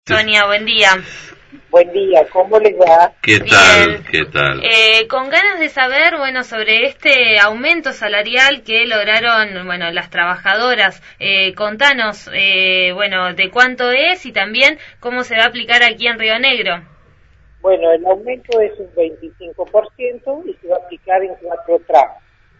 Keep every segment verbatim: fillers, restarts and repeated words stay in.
Sonia, buen día. Buen día, ¿cómo les va? ¿Qué Bien. tal? ¿Qué tal? Eh, con ganas de saber, bueno, sobre este aumento salarial que lograron, bueno, las trabajadoras. Eh, contanos, eh, bueno, de cuánto es y también cómo se va a aplicar aquí en Río Negro. Bueno, el aumento es un veinticinco por ciento y se va a aplicar en cuatro tramos.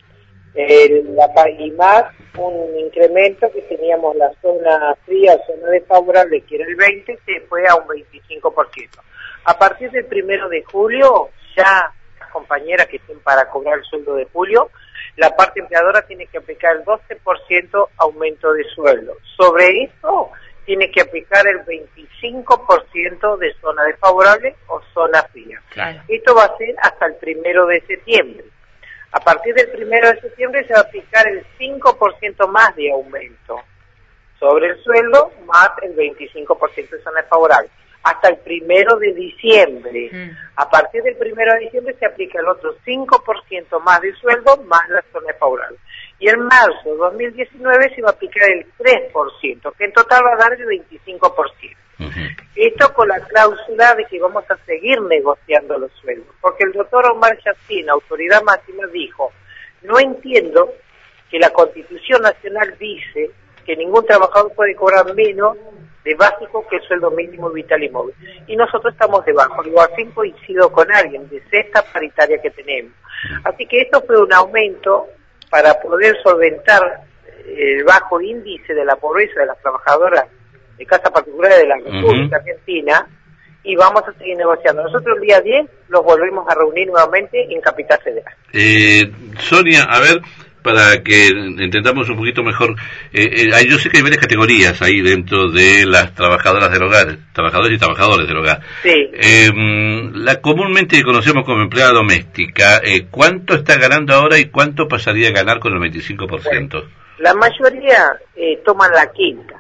El, la, y más un incremento que teníamos la zona fría, zona desfavorable, que era el veinte, se fue a un veinticinco por ciento. A partir del primero de julio, ya las compañeras que estén para cobrar el sueldo de julio, la parte empleadora tiene que aplicar el doce por ciento aumento de sueldo. Sobre eso, tiene que aplicar el veinticinco por ciento de zona desfavorable o zona fría. Claro. Esto va a ser hasta el primero de septiembre. A partir del primero de septiembre se va a aplicar el cinco por ciento más de aumento sobre el sueldo, más el veinticinco por ciento de zona desfavorable. Hasta el primero de diciembre. Mm. A partir del primero de diciembre se aplica el otro cinco por ciento más de sueldo, más la zona desfavorable. Y en marzo de dos mil diecinueve se va a aplicar el tres por ciento, que en total va a dar el veinticinco por ciento. Uh-huh. Esto con la cláusula de que vamos a seguir negociando los sueldos. Porque el doctor Omar Yacine, autoridad máxima, dijo, no entiendo que la Constitución Nacional dice que ningún trabajador puede cobrar menos de básico que el sueldo mínimo vital y móvil. Y nosotros estamos debajo. Digo, al fin coincido con alguien de sexta paritaria que tenemos. Así que esto fue un aumento para poder solventar el bajo índice de la pobreza de las trabajadoras de casa particular de la República uh-huh. Argentina, y vamos a seguir negociando. Nosotros el día diez los volvemos a reunir nuevamente en Capital Federal. Eh, Sonia, a ver, para que entendamos un poquito mejor, eh, eh, yo sé que hay varias categorías ahí dentro de las trabajadoras del hogar, trabajadores y trabajadores del hogar. Sí. Eh, la comúnmente conocemos como empleada doméstica, eh, ¿cuánto está ganando ahora y cuánto pasaría a ganar con el veinticinco por ciento? Bueno, la mayoría eh, toman la quinta,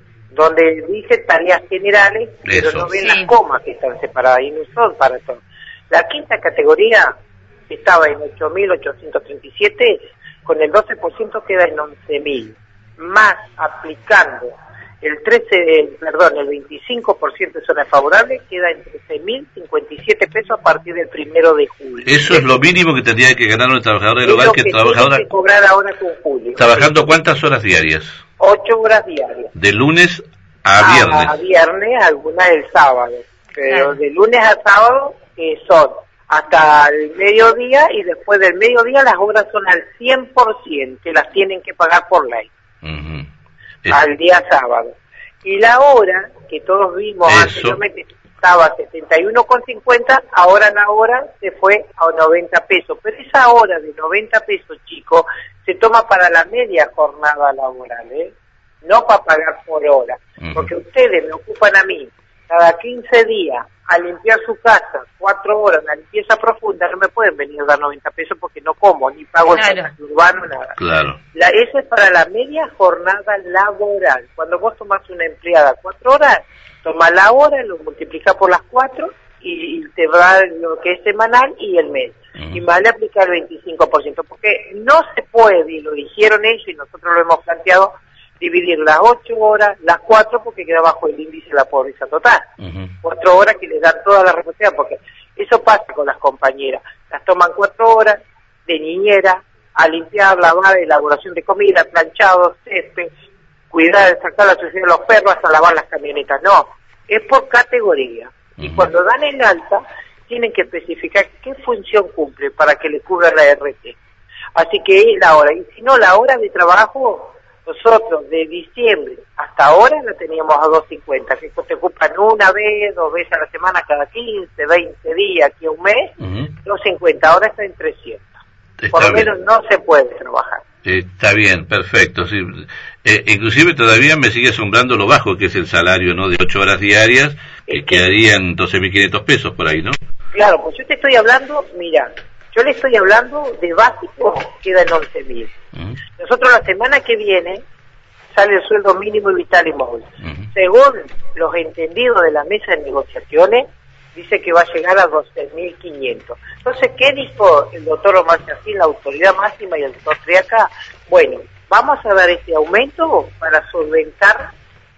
donde dice tareas generales, pero Eso. no ven Sí. las comas que están separadas y no son para todo. La quinta categoría estaba en ocho mil ochocientos treinta y siete, con el doce por ciento queda en once mil, más aplicando el trece, perdón, el veinticinco por ciento de zona favorable queda en trece mil cincuenta y siete pesos a partir del primero de julio. Eso es lo mínimo que tendría que ganar un trabajador del hogar, que, que trabajadora que cobrar ahora con julio. ¿Trabajando cuántas horas diarias? Ocho horas diarias. De lunes a viernes. A, a viernes, algunas el sábado. Pero ah. de lunes a sábado eh, son hasta el mediodía, y después del mediodía las obras son al cien por ciento, que las tienen que pagar por ley. Uh-huh. Al día sábado. Y la hora, que todos vimos Eso. anteriormente, estaba a setenta y uno con cincuenta, ahora la hora se fue a noventa pesos. Pero esa hora de noventa pesos, chicos, se toma para la media jornada laboral, ¿eh? No para pagar por hora. Uh-huh. Porque ustedes me ocupan a mí cada quince días a limpiar su casa, cuatro horas, una limpieza profunda, no me pueden venir a dar noventa pesos porque no como, ni pago claro. el servicio urbano, nada. Claro. La, eso es para la media jornada laboral. Cuando vos tomás una empleada cuatro horas, toma la hora, lo multiplicás por las cuatro y, y te va lo que es semanal y el mes. Uh-huh. Y vale aplicar el veinticinco por ciento, porque no se puede, y lo dijeron ellos y nosotros lo hemos planteado, dividir las ocho horas, las cuatro, porque queda bajo el índice de la pobreza total. Uh-huh. Cuatro horas que les dan toda la responsabilidad, porque eso pasa con las compañeras. Las toman cuatro horas de niñera, a limpiar, lavar, elaboración de comida, planchado, césped, cuidar, sacar la suciedad de los perros, hasta lavar las camionetas. No, es por categoría. Uh-huh. Y cuando dan el alta, tienen que especificar qué función cumple para que le cubra la R T. Así que es la hora. Y si no, la hora de trabajo, nosotros de diciembre hasta ahora la teníamos a dos cincuenta, que te ocupan una vez, dos veces a la semana, cada quince, veinte días, aquí a un mes, uh-huh. dos cincuenta, ahora está en trescientos. Está Por lo bien. menos no se puede trabajar. Eh, está bien, perfecto. Sí. Eh, inclusive todavía me sigue asombrando lo bajo que es el salario, ¿no? De ocho horas diarias, que este, quedarían doce mil quinientos pesos por ahí, ¿no? Claro, pues yo te estoy hablando, mira, yo le estoy hablando de básico, queda en once mil. Uh-huh. Nosotros la semana que viene sale el sueldo mínimo y vital y móvil. Uh-huh. Según los entendidos de la mesa de negociaciones, dice que va a llegar a doce mil quinientos. Entonces, ¿qué dijo el doctor Omar Yacine, la autoridad máxima, y el doctor Triaca? Bueno, vamos a dar este aumento para solventar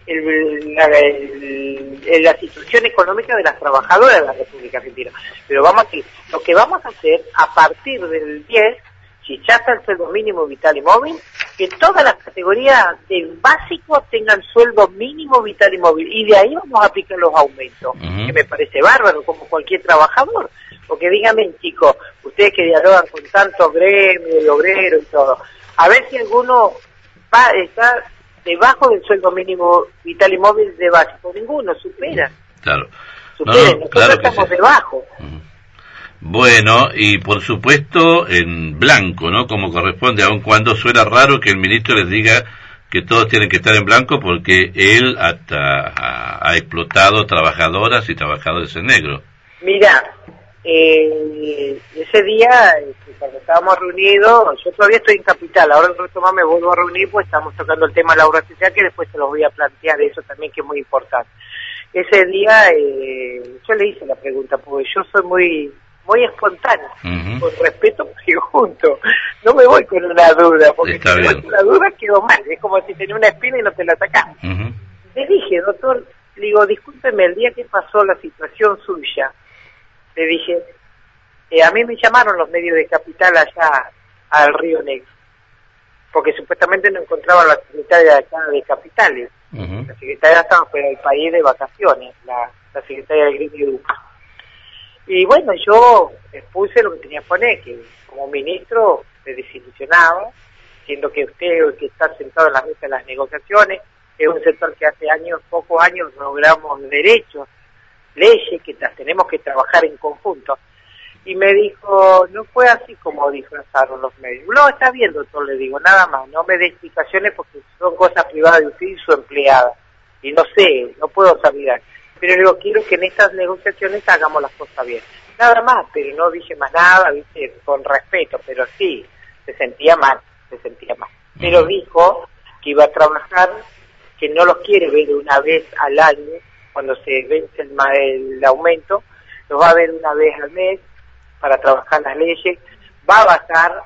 el, la, el, la situación económica de las trabajadoras de la República Argentina. Pero vamos a decir, lo que vamos a hacer a partir del diez, si ya está el sueldo mínimo vital y móvil, que todas las categorías de básico tengan sueldo mínimo vital y móvil, y de ahí vamos a aplicar los aumentos, uh-huh. que me parece bárbaro, como cualquier trabajador. Porque díganme, chicos, ustedes que dialogan con tantos gremios y obreros y todo, a ver si alguno va a estar debajo del sueldo mínimo vital y móvil de básico. Ninguno supera. Claro. Superen, no, no, nosotros claro estamos sí. debajo. Uh-huh. Bueno, y por supuesto en blanco, ¿no? Como corresponde, aun cuando suena raro que el ministro les diga que todos tienen que estar en blanco, porque él hasta ha, ha explotado trabajadoras y trabajadores en negro. Mira, eh, ese día, cuando estábamos reunidos, yo todavía estoy en Capital, ahora en rato más me vuelvo a reunir, pues estamos tocando el tema de la obra social, que después se los voy a plantear, eso también que es muy importante. Ese día eh, yo le hice la pregunta, porque yo soy muy muy espontáneo, uh-huh. con respeto pregunto, no me voy con una duda, porque Está si me voy con una duda quedo mal, es como si tenía una espina y no te la sacás. Uh-huh. Le dije, doctor, le digo, discúlpeme, el día que pasó la situación suya, le dije, eh, a mí me llamaron los medios de Capital allá al Río Negro, porque supuestamente no encontraban la secretaria de acá de Capitales, uh-huh. la secretaria estaba fuera del país de vacaciones, la, la secretaria del gremio de U P A. Y bueno, yo expuse lo que tenía que poner, que como ministro me desilusionaba, siendo que usted, que está sentado en la mesa de las negociaciones, es un sector que hace años, pocos años, logramos derechos, leyes que las tenemos que trabajar en conjunto. Y me dijo, no fue así como disfrazaron los medios. No, está bien, doctor, le digo, nada más, no me dé explicaciones porque son cosas privadas de usted y su empleada. Y no sé, no puedo saber. Pero digo, quiero que en estas negociaciones hagamos las cosas bien. Nada más, pero no dije más nada, viste, con respeto, pero sí, se sentía mal, se sentía mal. Pero dijo que iba a trabajar, que no los quiere ver una vez al año, cuando se vence el, el aumento, los va a ver una vez al mes para trabajar las leyes, va a bajar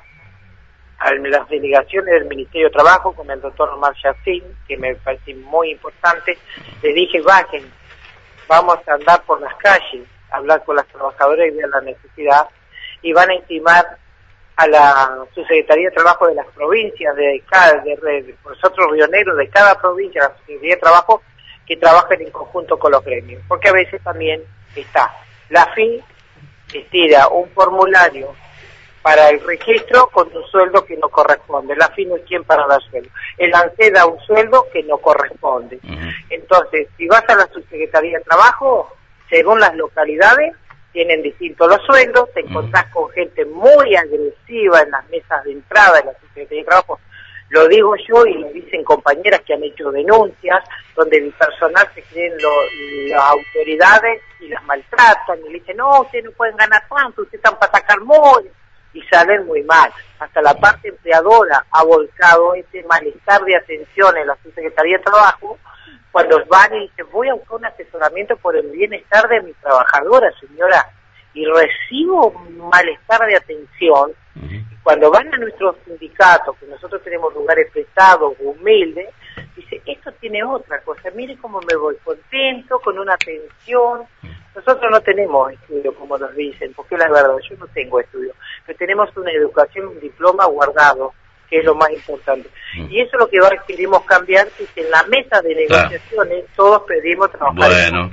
a las delegaciones del Ministerio de Trabajo con el doctor Omar Yacine, que me parece muy importante. Le dije, bajen, vamos a andar por las calles, hablar con las trabajadoras y ver la necesidad, y van a intimar a la Subsecretaría de Trabajo de las provincias, de cada, de, de, de nosotros rioneros, de cada provincia, la Subsecretaría de Trabajo, que trabajen en conjunto con los gremios, porque a veces también está la F I, estira un formulario para el registro con un sueldo que no corresponde. La F I no es quien para dar sueldo. El ANSES da un sueldo que no corresponde. Uh-huh. Entonces, si vas a la Subsecretaría de Trabajo, según las localidades, tienen distintos los sueldos, te encontrás uh-huh. con gente muy agresiva en las mesas de entrada de la Subsecretaría de Trabajo. Lo digo yo y lo dicen compañeras que han hecho denuncias, donde el personal se creen lo, las autoridades y las maltratan, y le dicen, no, ustedes no pueden ganar tanto, ustedes están para sacar muy, y salen muy mal. Hasta la parte empleadora ha volcado este malestar de atención en la Subsecretaría de Trabajo, cuando van y dicen, voy a buscar un asesoramiento por el bienestar de mi trabajadora, señora, y recibo un malestar de atención. Uh-huh. Cuando van a nuestros sindicatos, que nosotros tenemos lugares prestados, humildes, dice, esto tiene otra cosa, mire cómo me voy, contento, con una atención. Nosotros no tenemos estudio, como nos dicen, porque la verdad, yo no tengo estudio, pero tenemos una educación, un diploma guardado, que es lo más importante. Uh-huh. Y eso es lo que va, queremos cambiar, que es en la mesa de negociaciones, claro, todos pedimos trabajar. Bueno.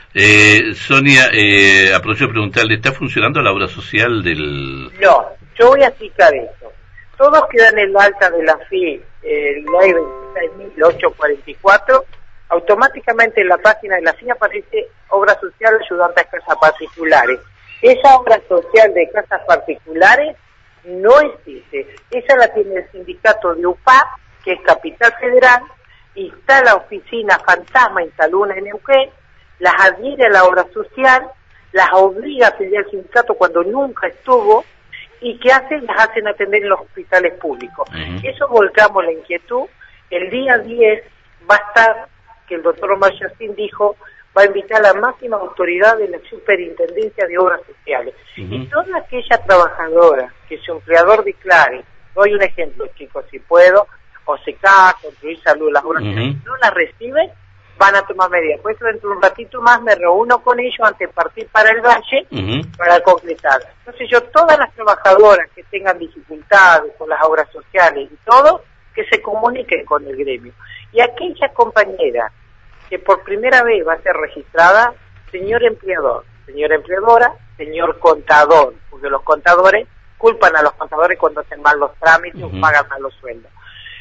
Eh, Sonia, eh, aprovecho de preguntarle, ¿está funcionando la obra social del...? No, yo voy a explicar eso. Todos quedan en el alta de la F I, eh, ley veintiséis mil ochocientos cuarenta y cuatro, automáticamente en la página de la F I aparece obra social ayudante a casas particulares. Esa obra social de casas particulares no existe. Esa la tiene el sindicato de U P A, que es Capital Federal, y está la oficina fantasma en Saluna en Neuquén, las adhiere a la obra social, las obliga a pedir al sindicato cuando nunca estuvo, y ¿qué hacen? Las hacen atender en los hospitales públicos. Uh-huh. Eso volcamos la inquietud. El día diez va a estar, que el doctor Omar Yacine dijo, va a invitar a la máxima autoridad de la Superintendencia de Obras Sociales. Uh-huh. Y toda aquella trabajadora que su empleador declare, doy un ejemplo, chicos, si puedo, O S E C A, Construir Salud, las obras uh-huh. sociales, no las reciben, van a tomar medidas. Por eso dentro de un ratito más me reúno con ellos antes de partir para el Valle uh-huh. para concretar. Entonces yo, todas las trabajadoras que tengan dificultades con las obras sociales y todo, que se comuniquen con el gremio. Y aquella compañera que por primera vez va a ser registrada, señor empleador, señora empleadora, señor contador, porque los contadores culpan a los contadores cuando hacen mal los trámites uh-huh. o pagan mal los sueldos.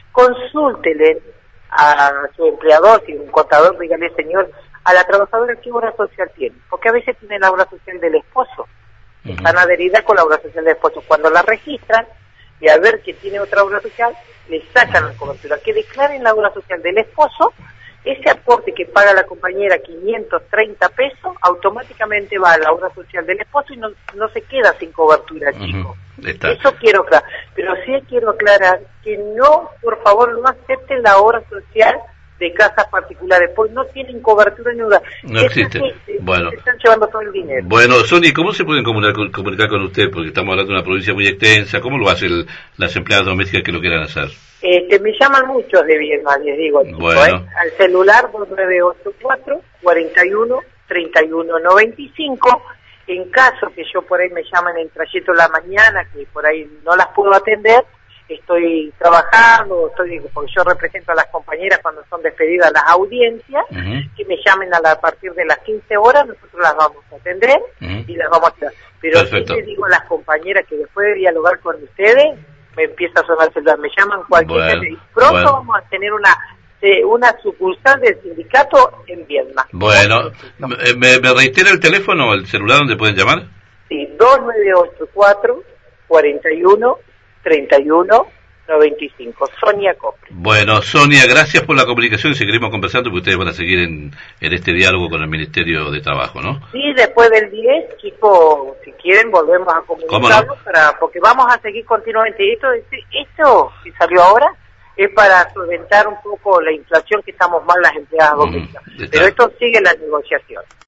Consúltele a su empleador, si un contador, dígale, señor, a la trabajadora qué obra social tiene, porque a veces tiene la obra social del esposo, uh-huh. están adheridas con la obra social del esposo. Cuando la registran y al ver que tiene otra obra social, le sacan la cobertura, que declaren la obra social del esposo. Ese aporte que paga la compañera, quinientos treinta pesos, automáticamente va a la obra social del esposo y no, no se queda sin cobertura, uh-huh. chico. Está. Eso quiero aclarar. Pero sí quiero aclarar que no, por favor, no acepten la obra social de casas particulares, porque no tienen cobertura ni nada. No existe. Gente, bueno. Se están llevando todo el dinero. Bueno, Sonia, ¿cómo se pueden comunicar, comunicar con usted? Porque estamos hablando de una provincia muy extensa. ¿Cómo lo hacen las empleadas domésticas que lo quieran hacer? Este, me llaman muchos de Viedma, les digo, chico, bueno. ¿eh? Al celular dos nueve ocho cuatro, cuatro uno, tres uno nueve cinco. En caso que yo por ahí me llamen en trayecto la mañana, que por ahí no las puedo atender, estoy trabajando, estoy porque yo represento a las compañeras cuando son despedidas las audiencias, uh-huh. que me llamen a, la, a partir de las quince horas, nosotros las vamos a atender uh-huh. y las vamos a atender. Pero sí les digo a las compañeras que después de dialogar con ustedes, me empieza a sonar el celular, me llaman cualquier bueno, y pronto bueno. vamos a tener una eh, una sucursal del sindicato en Viedma. Bueno, ¿me, me reitera el teléfono o el celular donde pueden llamar? Sí, dos nueve ocho cuatro, cuatro uno, tres uno nueve cinco, Sonia Copri. Bueno, Sonia, gracias por la comunicación y seguiremos conversando porque ustedes van a seguir en, en este diálogo con el Ministerio de Trabajo, ¿no? Sí, después del diez, chicos, si quieren volvemos a comunicarnos, no? para porque vamos a seguir continuamente. Esto, esto que salió ahora es para solventar un poco la inflación que estamos mal las empleadas domésticas, mm, pero esto sigue la negociación.